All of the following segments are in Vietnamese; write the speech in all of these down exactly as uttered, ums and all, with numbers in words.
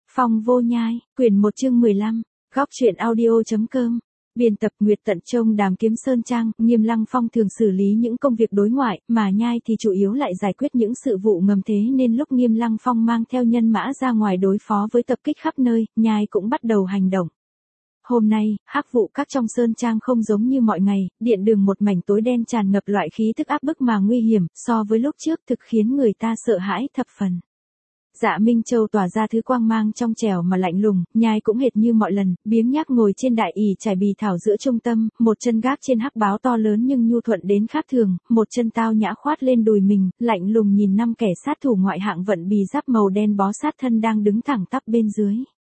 Phong vô nhai, quyển một chương mười lăm, góc truyện audio.com. Biên tập Nguyệt Tận Trông Đàm Kiếm Sơn Trang. Nghiêm Lăng Phong thường xử lý những công việc đối ngoại, mà nhai thì chủ yếu lại giải quyết những sự vụ ngầm, thế nên lúc Nghiêm Lăng Phong mang theo nhân mã ra ngoài đối phó với tập kích khắp nơi, nhai cũng bắt đầu hành động. Hôm nay, hắc vụ các trong sơn trang không giống như mọi ngày, điện đường một mảnh tối đen tràn ngập loại khí tức áp bức mà nguy hiểm, so với lúc trước thực khiến người ta sợ hãi thập phần. Dạ Minh Châu tỏa ra thứ quang mang trong trẻo mà lạnh lùng, nhai cũng hệt như mọi lần, biếng nhác ngồi trên đại ỷ trải bì thảo giữa trung tâm, một chân gác trên hắc báo to lớn nhưng nhu thuận đến khác thường, một chân tao nhã khoát lên đùi mình, lạnh lùng nhìn năm kẻ sát thủ ngoại hạng vận bì giáp màu đen bó sát thân đang đứng thẳng tắp bên dưới.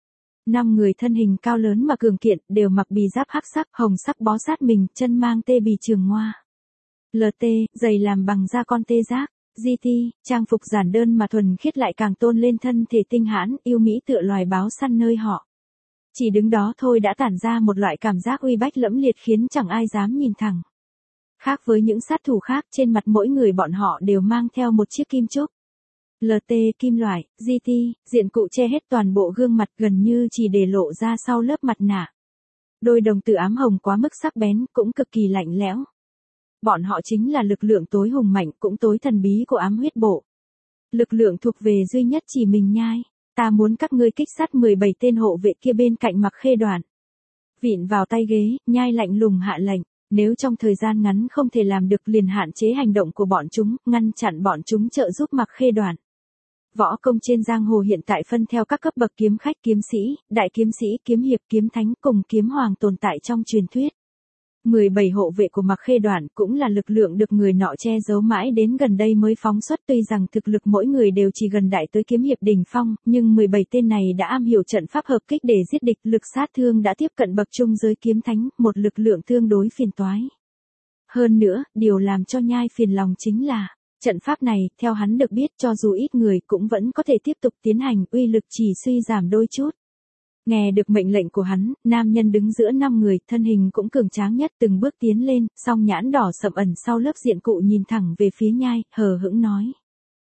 Năm người thân hình cao lớn mà cường kiện, đều mặc bì giáp hắc sắc, hồng sắc bó sát mình, chân mang tê bì trường ngoa. lờ tê, giày làm bằng da con tê giác. giê tê, trang phục giản đơn mà thuần khiết lại càng tôn lên thân thể tinh hãn, yêu mỹ tựa loài báo săn nơi họ. Chỉ đứng đó thôi đã tản ra một loại cảm giác uy bách lẫm liệt khiến chẳng ai dám nhìn thẳng. Khác với những sát thủ khác, trên mặt mỗi người bọn họ đều mang theo một chiếc kim trúc. lờ tê kim loại, giê tê, diện cụ che hết toàn bộ gương mặt gần như chỉ để lộ ra sau lớp mặt nạ. Đôi đồng tử ám hồng quá mức sắc bén, cũng cực kỳ lạnh lẽo. Bọn họ chính là lực lượng tối hùng mạnh cũng tối thần bí của ám huyết bộ. Lực lượng thuộc về duy nhất chỉ mình nhai. Ta muốn các ngươi kích sát mười bảy tên hộ vệ kia bên cạnh Mặc Khê Đoạn. Vịn vào tay ghế, nhai lạnh lùng hạ lệnh. Nếu trong thời gian ngắn không thể làm được liền hạn chế hành động của bọn chúng, ngăn chặn bọn chúng trợ giúp Mặc Khê Đoạn. Võ công trên giang hồ hiện tại phân theo các cấp bậc kiếm khách, kiếm sĩ, đại kiếm sĩ, kiếm hiệp, kiếm thánh cùng kiếm hoàng tồn tại trong truyền thuyết. mười bảy hộ vệ của Mặc Khê Đoạn cũng là lực lượng được người nọ che giấu mãi đến gần đây mới phóng xuất, tuy rằng thực lực mỗi người đều chỉ gần đại tới kiếm hiệp đỉnh phong, nhưng mười bảy tên này đã am hiểu trận pháp hợp kích để giết địch, lực sát thương đã tiếp cận bậc trung giới kiếm thánh, một lực lượng tương đối phiền toái. Hơn nữa, điều làm cho nhai phiền lòng chính là, trận pháp này, theo hắn được biết cho dù ít người cũng vẫn có thể tiếp tục tiến hành, uy lực chỉ suy giảm đôi chút. Nghe được mệnh lệnh của hắn, nam nhân đứng giữa năm người, thân hình cũng cường tráng nhất, từng bước tiến lên, song nhãn đỏ sậm ẩn sau lớp diện cụ nhìn thẳng về phía nhai, hờ hững nói.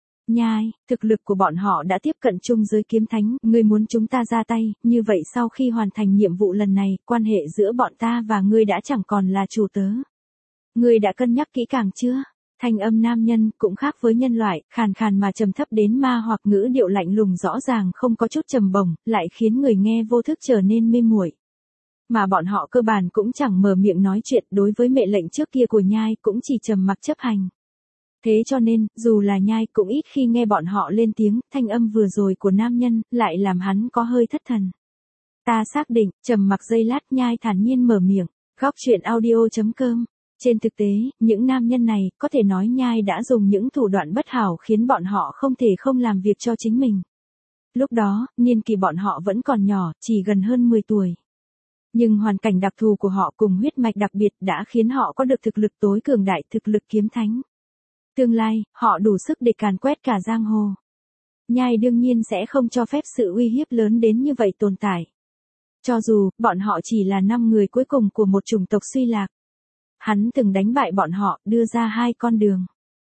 Nhai, thực lực của bọn họ đã tiếp cận trung giới kiếm thánh, ngươi muốn chúng ta ra tay, như vậy sau khi hoàn thành nhiệm vụ lần này, quan hệ giữa bọn ta và ngươi đã chẳng còn là chủ tớ. Ngươi đã cân nhắc kỹ càng chưa? Thanh âm nam nhân cũng khác với nhân loại, khàn khàn mà trầm thấp đến ma hoặc ngữ điệu lạnh lùng rõ ràng không có chút trầm bổng, lại khiến người nghe vô thức trở nên mê muội. Mà bọn họ cơ bản cũng chẳng mở miệng nói chuyện, đối với mệnh lệnh trước kia của nhai cũng chỉ trầm mặc chấp hành. Thế cho nên, dù là nhai cũng ít khi nghe bọn họ lên tiếng, thanh âm vừa rồi của nam nhân lại làm hắn có hơi thất thần. Ta xác định, trầm mặc giây lát nhai thản nhiên mở miệng, góc truyện audio.com. Trên thực tế, những nam nhân này, có thể nói nhai đã dùng những thủ đoạn bất hảo khiến bọn họ không thể không làm việc cho chính mình. Lúc đó, niên kỳ bọn họ vẫn còn nhỏ, chỉ gần hơn mười tuổi. Nhưng hoàn cảnh đặc thù của họ cùng huyết mạch đặc biệt đã khiến họ có được thực lực tối cường đại, thực lực kiếm thánh. Tương lai, họ đủ sức để càn quét cả giang hồ. Nhai đương nhiên sẽ không cho phép sự uy hiếp lớn đến như vậy tồn tại. Cho dù, bọn họ chỉ là năm người cuối cùng của một chủng tộc suy lạc. Hắn từng đánh bại bọn họ, đưa ra hai con đường.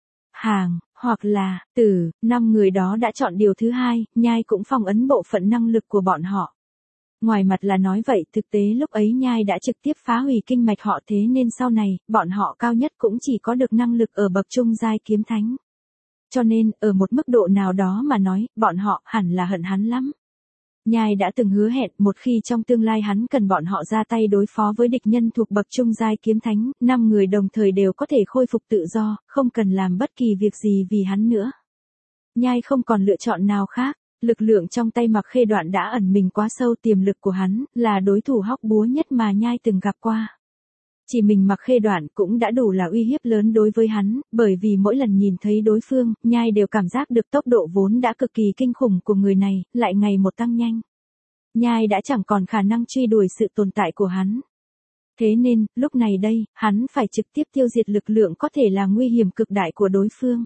Hàng, hoặc là, tử, năm người đó đã chọn điều thứ hai, nhai cũng phong ấn bộ phận năng lực của bọn họ. Ngoài mặt là nói vậy, thực tế lúc ấy nhai đã trực tiếp phá hủy kinh mạch họ, thế nên sau này, bọn họ cao nhất cũng chỉ có được năng lực ở bậc trung giai kiếm thánh. Cho nên, ở một mức độ nào đó mà nói, bọn họ hẳn là hận hắn lắm. Nhai đã từng hứa hẹn một khi trong tương lai hắn cần bọn họ ra tay đối phó với địch nhân thuộc bậc trung giai kiếm thánh, năm người đồng thời đều có thể khôi phục tự do, không cần làm bất kỳ việc gì vì hắn nữa. Nhai không còn lựa chọn nào khác, lực lượng trong tay Mặc Khê Đoạn đã ẩn mình quá sâu, tiềm lực của hắn là đối thủ hóc búa nhất mà nhai từng gặp qua. Chỉ mình Mặc Khê Đoạn cũng đã đủ là uy hiếp lớn đối với hắn, bởi vì mỗi lần nhìn thấy đối phương, nhai đều cảm giác được tốc độ vốn đã cực kỳ kinh khủng của người này, lại ngày một tăng nhanh. Nhai đã chẳng còn khả năng truy đuổi sự tồn tại của hắn. Thế nên, lúc này đây, hắn phải trực tiếp tiêu diệt lực lượng có thể là nguy hiểm cực đại của đối phương.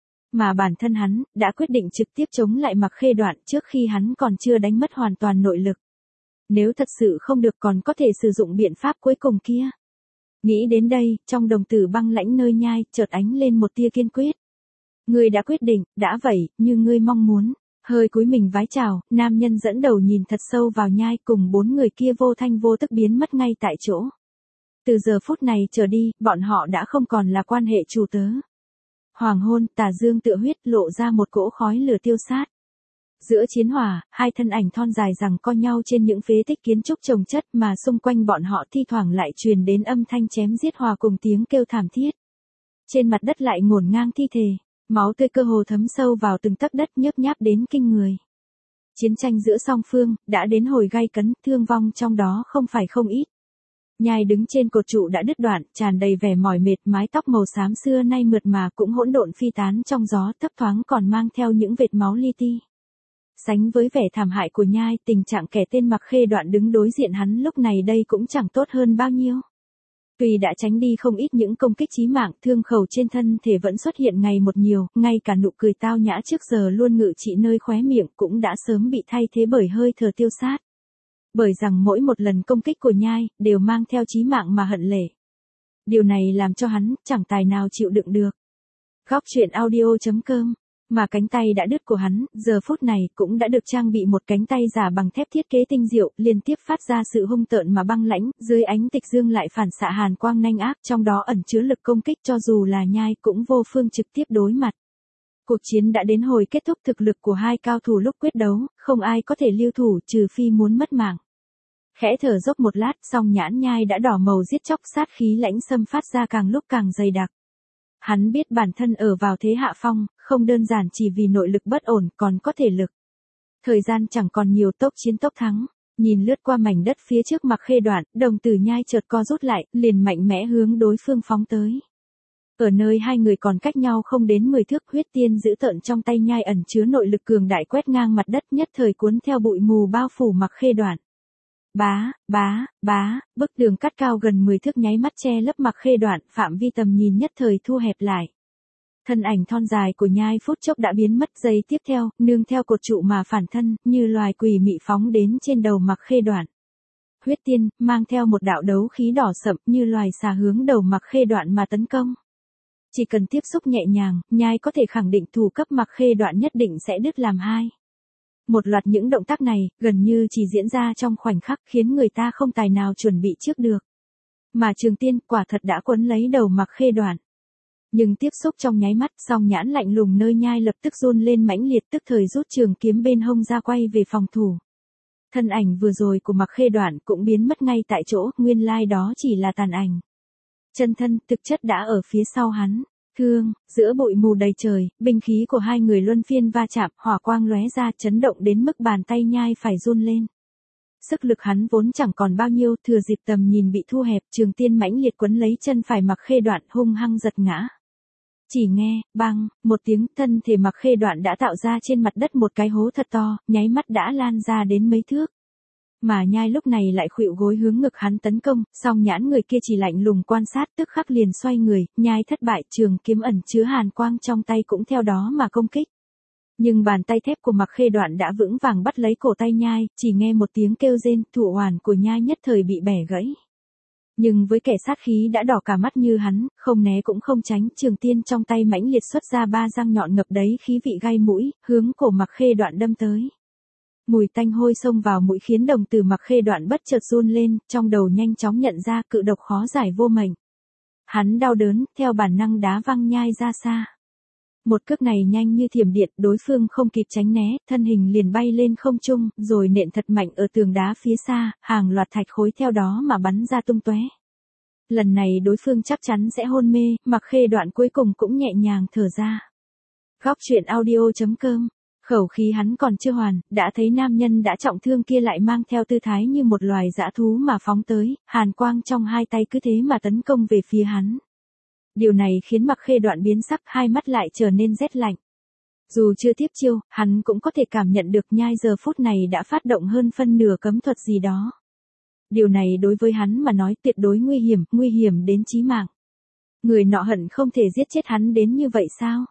Mà bản thân hắn, đã quyết định trực tiếp chống lại Mặc Khê Đoạn trước khi hắn còn chưa đánh mất hoàn toàn nội lực. Nếu thật sự không được còn có thể sử dụng biện pháp cuối cùng kia. Nghĩ đến đây, trong đồng tử băng lãnh nơi nhai, chợt ánh lên một tia kiên quyết. Ngươi đã quyết định, đã vậy, như ngươi mong muốn. Hơi cúi mình vái chào, nam nhân dẫn đầu nhìn thật sâu vào nhai cùng bốn người kia vô thanh vô tức biến mất ngay tại chỗ. Từ giờ phút này trở đi, bọn họ đã không còn là quan hệ chủ tớ. Hoàng hôn, tà dương tựa huyết lộ ra một cỗ khói lửa tiêu sát. Giữa chiến hỏa, hai thân ảnh thon dài rằng co nhau trên những phế tích kiến trúc chồng chất mà xung quanh bọn họ thi thoảng lại truyền đến âm thanh chém giết hòa cùng tiếng kêu thảm thiết. Trên mặt đất lại ngổn ngang thi thể, máu tươi cơ hồ thấm sâu vào từng tấc đất nhớp nháp đến kinh người. Chiến tranh giữa song phương, đã đến hồi gay cấn, thương vong trong đó không phải không ít. Nhai đứng trên cột trụ đã đứt đoạn, tràn đầy vẻ mỏi mệt, mái tóc màu xám xưa nay mượt mà cũng hỗn độn phi tán trong gió, thấp thoáng còn mang theo những vệt máu li ti. Sánh với vẻ thảm hại của nhai, tình trạng kẻ tên mặc khê đoạn đứng đối diện hắn lúc này đây cũng chẳng tốt hơn bao nhiêu. Tuy đã tránh đi không ít những công kích chí mạng, thương khẩu trên thân thể vẫn xuất hiện ngày một nhiều, ngay cả nụ cười tao nhã trước giờ luôn ngự trị nơi khóe miệng cũng đã sớm bị thay thế bởi hơi thở tiêu sát. Bởi rằng mỗi một lần công kích của nhai, đều mang theo chí mạng mà hận lể. Điều này làm cho hắn, chẳng tài nào chịu đựng được. Góc truyện audio chấm com. Mà cánh tay đã đứt của hắn, giờ phút này cũng đã được trang bị một cánh tay giả bằng thép thiết kế tinh diệu, liên tiếp phát ra sự hung tợn mà băng lãnh, dưới ánh tịch dương lại phản xạ hàn quang nanh ác, trong đó ẩn chứa lực công kích cho dù là nhai cũng vô phương trực tiếp đối mặt. Cuộc chiến đã đến hồi kết thúc, thực lực của hai cao thủ lúc quyết đấu, không ai có thể lưu thủ trừ phi muốn mất mạng. Khẽ thở dốc một lát, song nhãn nhai đã đỏ màu giết chóc, sát khí lãnh xâm phát ra càng lúc càng dày đặc. Hắn biết bản thân ở vào thế hạ phong, không đơn giản chỉ vì nội lực bất ổn, còn có thể lực. Thời gian chẳng còn nhiều, tốc chiến tốc thắng. Nhìn lướt qua mảnh đất phía trước Mặc Khê Đoạn, đồng tử nhai chợt co rút lại, liền mạnh mẽ hướng đối phương phóng tới. Ở nơi hai người còn cách nhau không đến mười thước, huyết tiên giữ tợn trong tay nhai ẩn chứa nội lực cường đại quét ngang mặt đất, nhất thời cuốn theo bụi mù bao phủ Mặc Khê Đoạn. Bá, bá, bá, bức tường cắt cao gần mười thước nháy mắt che lấp Mặc Khê Đoạn, phạm vi tầm nhìn nhất thời thu hẹp lại. Thân ảnh thon dài của nhai phút chốc đã biến mất, giây tiếp theo, nương theo cột trụ mà phản thân, như loài quỷ mị phóng đến trên đầu Mặc Khê Đoạn. Huyết tiên, mang theo một đạo đấu khí đỏ sậm như loài xà hướng đầu Mặc Khê Đoạn mà tấn công. Chỉ cần tiếp xúc nhẹ nhàng, nhai có thể khẳng định thủ cấp Mặc Khê Đoạn nhất định sẽ đứt làm hai. Một loạt những động tác này, gần như chỉ diễn ra trong khoảnh khắc khiến người ta không tài nào chuẩn bị trước được. Mà Trường Tiên quả thật đã quấn lấy đầu Mặc Khê Đoạn. Nhưng tiếp xúc trong nháy mắt, song nhãn lạnh lùng nơi nhai lập tức run lên mãnh liệt, tức thời rút trường kiếm bên hông ra quay về phòng thủ. Thân ảnh vừa rồi của Mặc Khê Đoạn cũng biến mất ngay tại chỗ, nguyên lai đó chỉ là tàn ảnh. Chân thân, thực chất đã ở phía sau hắn. Thương, giữa bụi mù đầy trời, binh khí của hai người luân phiên va chạm, hỏa quang lóe ra, chấn động đến mức bàn tay nhai phải run lên. Sức lực hắn vốn chẳng còn bao nhiêu, thừa dịp tầm nhìn bị thu hẹp, Trường Tiên mãnh liệt quấn lấy chân phải Mặc Khê Đoạn, hung hăng giật ngã. Chỉ nghe, băng, một tiếng, thân thể Mặc Khê Đoạn đã tạo ra trên mặt đất một cái hố thật to, nháy mắt đã lan ra đến mấy thước. Mà nhai lúc này lại khuỵu gối hướng ngực hắn tấn công, song nhãn người kia chỉ lạnh lùng quan sát, tức khắc liền xoay người, nhai thất bại, trường kiếm ẩn chứa hàn quang trong tay cũng theo đó mà công kích. Nhưng bàn tay thép của Mặc Khê Đoạn đã vững vàng bắt lấy cổ tay nhai, chỉ nghe một tiếng kêu rên, thủ hoàn của nhai nhất thời bị bẻ gãy. Nhưng với kẻ sát khí đã đỏ cả mắt như hắn, không né cũng không tránh, Trường Tiên trong tay mãnh liệt xuất ra ba răng nhọn ngập đấy khí vị gai mũi, hướng cổ Mặc Khê Đoạn đâm tới. Mùi tanh hôi xông vào mũi khiến đồng tử Mặc Khê Đoạn bất chợt run lên, trong đầu nhanh chóng nhận ra cự độc khó giải vô mệnh. Hắn đau đớn, theo bản năng đá văng nhai ra xa. Một cước này nhanh như thiểm điện, đối phương không kịp tránh né, thân hình liền bay lên không trung, rồi nện thật mạnh ở tường đá phía xa, hàng loạt thạch khối theo đó mà bắn ra tung tóe. Lần này đối phương chắc chắn sẽ hôn mê, Mặc Khê Đoạn cuối cùng cũng nhẹ nhàng thở ra. Góc truyện audio chấm com. Khẩu khí hắn còn chưa hoàn, đã thấy nam nhân đã trọng thương kia lại mang theo tư thái như một loài dã thú mà phóng tới, hàn quang trong hai tay cứ thế mà tấn công về phía hắn. Điều này khiến Mặc Khê Đoạn biến sắc, hai mắt lại trở nên rét lạnh. Dù chưa tiếp chiêu, hắn cũng có thể cảm nhận được nhai giờ phút này đã phát động hơn phân nửa cấm thuật gì đó. Điều này đối với hắn mà nói tuyệt đối nguy hiểm, nguy hiểm đến chí mạng. Người nọ hận không thể giết chết hắn đến như vậy sao?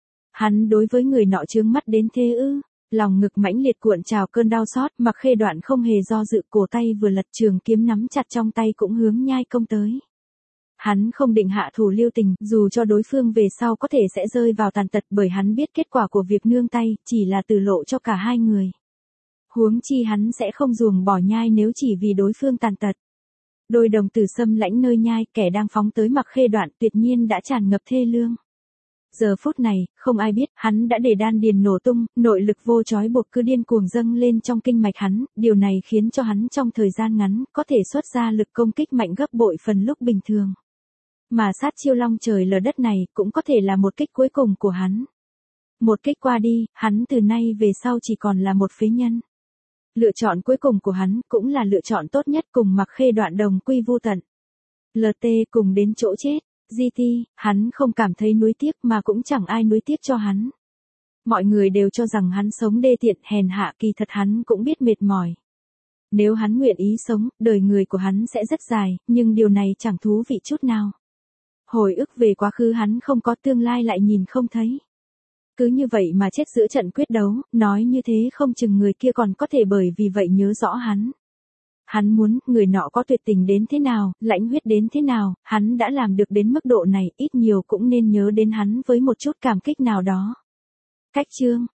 Hắn đối với người nọ chướng mắt đến thế ư? Lòng ngực mãnh liệt cuộn trào cơn đau xót, Mặc Khê Đoạn không hề do dự, cổ tay vừa lật, trường kiếm nắm chặt trong tay cũng hướng nhai công tới. Hắn không định hạ thủ lưu tình, dù cho đối phương về sau có thể sẽ rơi vào tàn tật, bởi hắn biết kết quả của việc nương tay, chỉ là tử lộ cho cả hai người. Huống chi hắn sẽ không ruồng bỏ nhai nếu chỉ vì đối phương tàn tật. Đôi đồng tử xâm lãnh nơi nhai, kẻ đang phóng tới Mặc Khê Đoạn tuyệt nhiên đã tràn ngập thê lương. Giờ phút này, không ai biết, hắn đã để đan điền nổ tung, nội lực vô trói buộc cứ điên cuồng dâng lên trong kinh mạch hắn, điều này khiến cho hắn trong thời gian ngắn, có thể xuất ra lực công kích mạnh gấp bội phần lúc bình thường. Mà sát chiêu long trời lở đất này, cũng có thể là một kích cuối cùng của hắn. Một kích qua đi, hắn từ nay về sau chỉ còn là một phế nhân. Lựa chọn cuối cùng của hắn, cũng là lựa chọn tốt nhất, cùng Mặc Khê Đoạn đồng quy vu tận. lờ tê cùng đến chỗ chết. giê tê, hắn không cảm thấy nuối tiếc mà cũng chẳng ai nuối tiếc cho hắn. Mọi người đều cho rằng hắn sống đê tiện hèn hạ, kỳ thật hắn cũng biết mệt mỏi. Nếu hắn nguyện ý sống, đời người của hắn sẽ rất dài, nhưng điều này chẳng thú vị chút nào. Hồi ức về quá khứ hắn không có, tương lai lại nhìn không thấy. Cứ như vậy mà chết giữa trận quyết đấu, nói như thế không chừng người kia còn có thể bởi vì vậy nhớ rõ hắn. Hắn muốn, người nọ có tuyệt tình đến thế nào, lãnh huyết đến thế nào, hắn đã làm được đến mức độ này, ít nhiều cũng nên nhớ đến hắn với một chút cảm kích nào đó. Cách chương